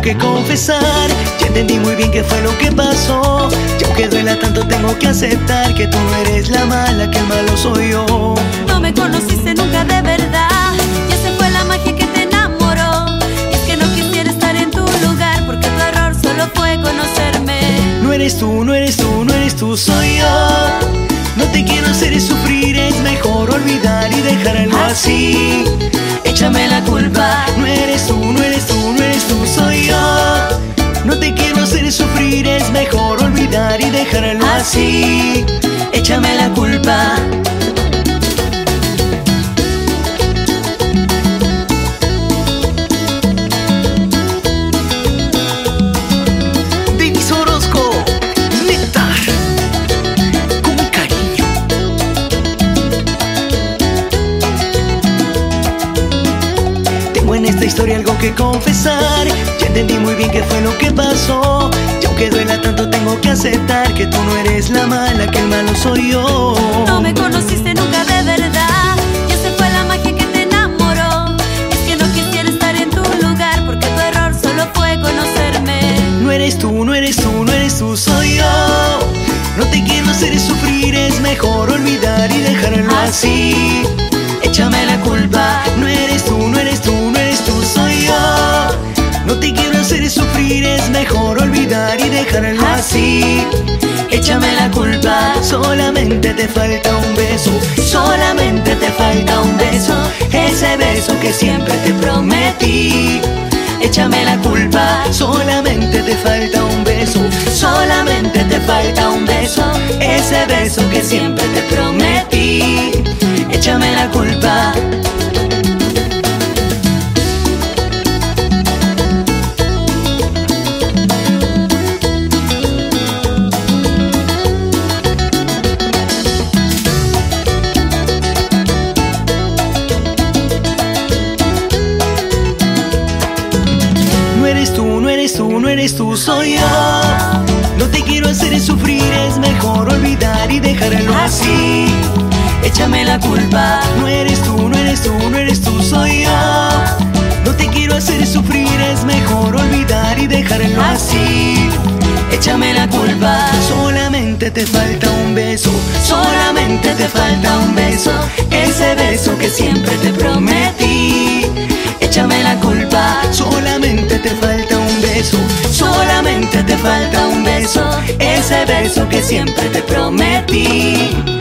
que confesar. Ya entendí muy bien qué fue lo que pasó. Y aunque duela tanto tengo que aceptar que tú no eres la mala, que el malo soy yo. No me conociste nunca de verdad, y esa fue la magia que te enamoró. Y es que no quisiera estar en tu lugar, porque tu error solo fue conocerme. No eres tú, no eres tú, no eres tú, soy yo. No te quiero hacer sufrir, es mejor olvidar y dejarlo así. Échame la culpa. No eres tú, no eres tú, no eres tú, soy yo. No te quiero hacer sufrir, es mejor olvidar y dejarlo así. Échame la culpa. En esta historia algo que confesar. Ya entendí muy bien qué fue lo que pasó. Y aunque duela tanto tengo que aceptar que tú no eres la mala, que el malo soy yo. No me conociste nunca de verdad, y esa fue la magia que te enamoró. Y es que no quisiera estar en tu lugar, porque tu error solo fue conocerme. No eres tú, no eres tú, no eres tú, soy yo. No te quiero hacer sufrir, es mejor olvidar y dejarlo así. Échame la culpa. No eres tú, no eres tú, no eres tú, soy yo. No te quiero hacer sufrir, es mejor olvidar y dejarlo así. Échame la culpa. Solamente te falta un beso, solamente te falta un beso, ese beso que siempre te prometí. Échame la culpa. Solamente te falta un beso, solamente te falta un beso, ese beso que siempre te prometí. Échame la culpa. No eres tú, no eres tú, no eres tú, soy yo. No te quiero hacer sufrir, es mejor olvidar y dejarlo así. Échame la culpa. No eres tú, no eres tú, no eres tú, soy yo. No te quiero hacer sufrir, es mejor olvidar y dejarlo así. Échame la culpa. Solamente te falta un beso, solamente te falta un beso, ese beso que siempre te prometí. Échame la culpa. Solamente te falta un beso, solamente te falta un beso, ese beso que siempre te prometí.